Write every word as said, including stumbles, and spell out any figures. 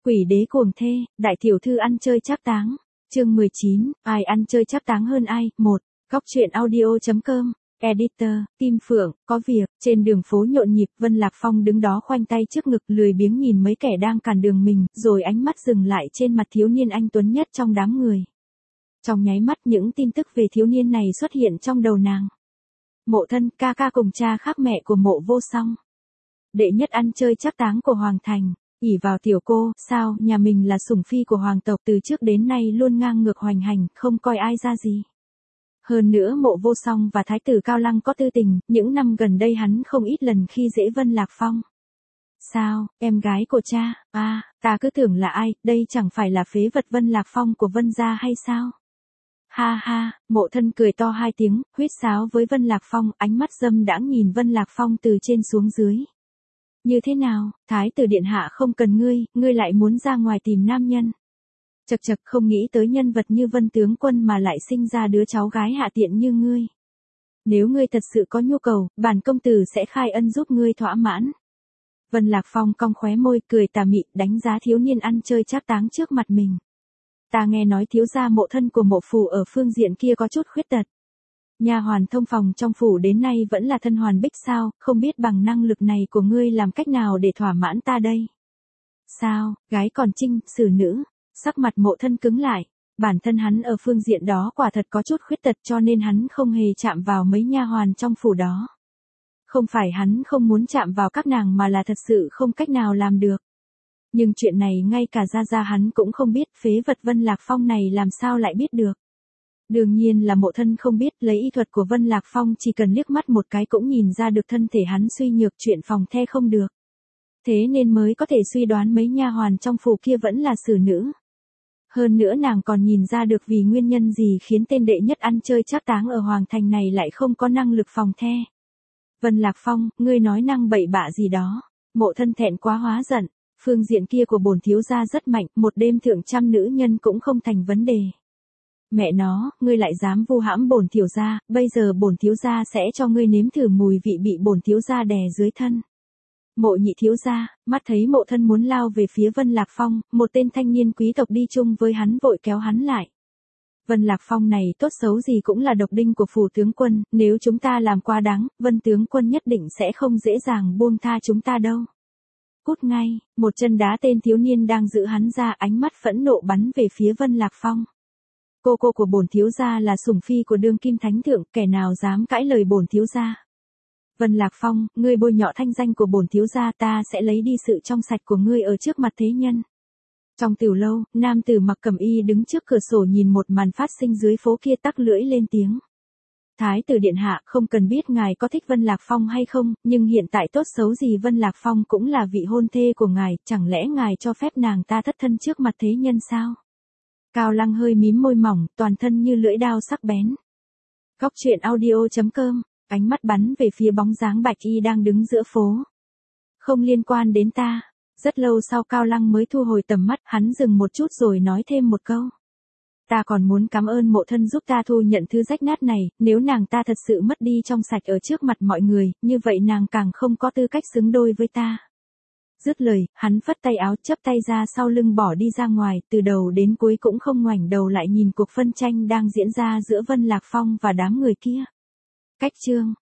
Quỷ đế cuồng thê, đại tiểu thư ăn chơi trác táng. Chương mười chín, ai ăn chơi trác táng hơn ai? một. Góc truyện audio.com. Editor, Kim Phượng, có việc, trên đường phố nhộn nhịp, Vân Lạc Phong đứng đó khoanh tay trước ngực, lười biếng nhìn mấy kẻ đang cản đường mình, rồi ánh mắt dừng lại trên mặt thiếu niên anh tuấn nhất trong đám người. Trong nháy mắt những tin tức về thiếu niên này xuất hiện trong đầu nàng. Mộ thân, ca ca cùng cha khác mẹ của Mộ Vô Song. Đệ nhất ăn chơi trác táng của Hoàng Thành. ỷ vào tiểu cô, sao, nhà mình là sủng phi của hoàng tộc, từ trước đến nay luôn ngang ngược hoành hành, không coi ai ra gì. Hơn nữa Mộ Vô Song và Thái tử Cao Lăng có tư tình, những năm gần đây hắn không ít lần khi dễ Vân Lạc Phong. Sao, em gái của cha, à, ta cứ tưởng là ai, đây chẳng phải là phế vật Vân Lạc Phong của Vân gia hay sao? Ha ha, Mộ thân cười to hai tiếng, huýt sáo với Vân Lạc Phong, ánh mắt dâm đãng nhìn Vân Lạc Phong từ trên xuống dưới. Như thế nào, Thái tử điện hạ không cần ngươi, ngươi lại muốn ra ngoài tìm nam nhân. Chật chật, không nghĩ tới nhân vật như Vân tướng quân mà lại sinh ra đứa cháu gái hạ tiện như ngươi. Nếu ngươi thật sự có nhu cầu, bản công tử sẽ khai ân giúp ngươi thỏa mãn. Vân Lạc Phong cong khóe môi, cười tà mị, đánh giá thiếu niên ăn chơi trác táng trước mặt mình. Ta nghe nói thiếu gia Mộ thân của Mộ phủ ở phương diện kia có chút khuyết tật. Nha hoàn thông phòng trong phủ đến nay vẫn là thân hoàn bích sao, không biết bằng năng lực này của ngươi làm cách nào để thỏa mãn ta đây. Sao, gái còn trinh, xử nữ, sắc mặt Mộ thân cứng lại, bản thân hắn ở phương diện đó quả thật có chút khuyết tật cho nên hắn không hề chạm vào mấy nha hoàn trong phủ đó. Không phải hắn không muốn chạm vào các nàng mà là thật sự không cách nào làm được. Nhưng chuyện này ngay cả Gia Gia hắn cũng không biết, phế vật Vân Lạc Phong này làm sao lại biết được. Đương nhiên là Mộ thân không biết, lấy y thuật của Vân Lạc Phong chỉ cần liếc mắt một cái cũng nhìn ra được thân thể hắn suy nhược, chuyện phòng the không được. Thế nên mới có thể suy đoán mấy nha hoàn trong phủ kia vẫn là xử nữ. Hơn nữa nàng còn nhìn ra được vì nguyên nhân gì khiến tên đệ nhất ăn chơi trác táng ở Hoàng Thành này lại không có năng lực phòng the. Vân Lạc Phong, ngươi nói năng bậy bạ gì đó. Mộ thân thẹn quá hóa giận, phương diện kia của bổn thiếu gia rất mạnh, một đêm thượng trăm nữ nhân cũng không thành vấn đề. Mẹ nó, ngươi lại dám vu hãm bổn thiếu gia, bây giờ bổn thiếu gia sẽ cho ngươi nếm thử mùi vị bị bổn thiếu gia đè dưới thân. Mộ nhị thiếu gia, mắt thấy Mộ thân muốn lao về phía Vân Lạc Phong, một tên thanh niên quý tộc đi chung với hắn vội kéo hắn lại. Vân Lạc Phong này tốt xấu gì cũng là độc đinh của phủ tướng quân, nếu chúng ta làm quá đáng, Vân tướng quân nhất định sẽ không dễ dàng buông tha chúng ta đâu. Cút ngay, một chân đá tên thiếu niên đang giữ hắn ra, ánh mắt phẫn nộ bắn về phía Vân Lạc Phong. Cô cô của bổn thiếu gia là sủng phi của đương kim thánh thượng, kẻ nào dám cãi lời bổn thiếu gia. Vân Lạc Phong, ngươi bôi nhọ thanh danh của bổn thiếu gia, ta sẽ lấy đi sự trong sạch của ngươi ở trước mặt thế nhân. Trong tiểu lâu, nam tử mặc cẩm y đứng trước cửa sổ nhìn một màn phát sinh dưới phố kia tắc lưỡi lên tiếng. Thái tử điện hạ, không cần biết ngài có thích Vân Lạc Phong hay không, nhưng hiện tại tốt xấu gì Vân Lạc Phong cũng là vị hôn thê của ngài, chẳng lẽ ngài cho phép nàng ta thất thân trước mặt thế nhân sao? Cao Lăng hơi mím môi mỏng, toàn thân như lưỡi dao sắc bén. Góc truyện audio.com, ánh mắt bắn về phía bóng dáng bạch y đang đứng giữa phố. Không liên quan đến ta. Rất lâu sau Cao Lăng mới thu hồi tầm mắt, hắn dừng một chút rồi nói thêm một câu. Ta còn muốn cảm ơn Mộ thân giúp ta thu nhận thứ rách nát này, nếu nàng ta thật sự mất đi trong sạch ở trước mặt mọi người, như vậy nàng càng không có tư cách xứng đôi với ta. Dứt lời, hắn phất tay áo chắp tay ra sau lưng bỏ đi ra ngoài, từ đầu đến cuối cũng không ngoảnh đầu lại nhìn cuộc phân tranh đang diễn ra giữa Vân Lạc Phong và đám người kia. Cách chương